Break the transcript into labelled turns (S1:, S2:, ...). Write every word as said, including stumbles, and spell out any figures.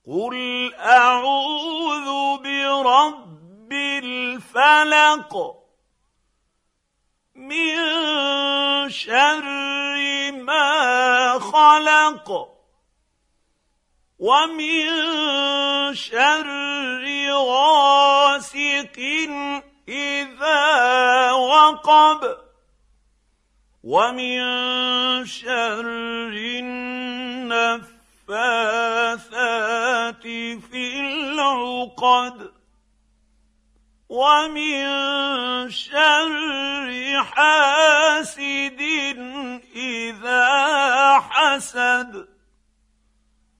S1: قل أعوذ برب الفلق من شر ما خلق ومن شر غاسق إذا وقب ومن شر النفاثات في العقد ومن شر حاسد إذا حسد.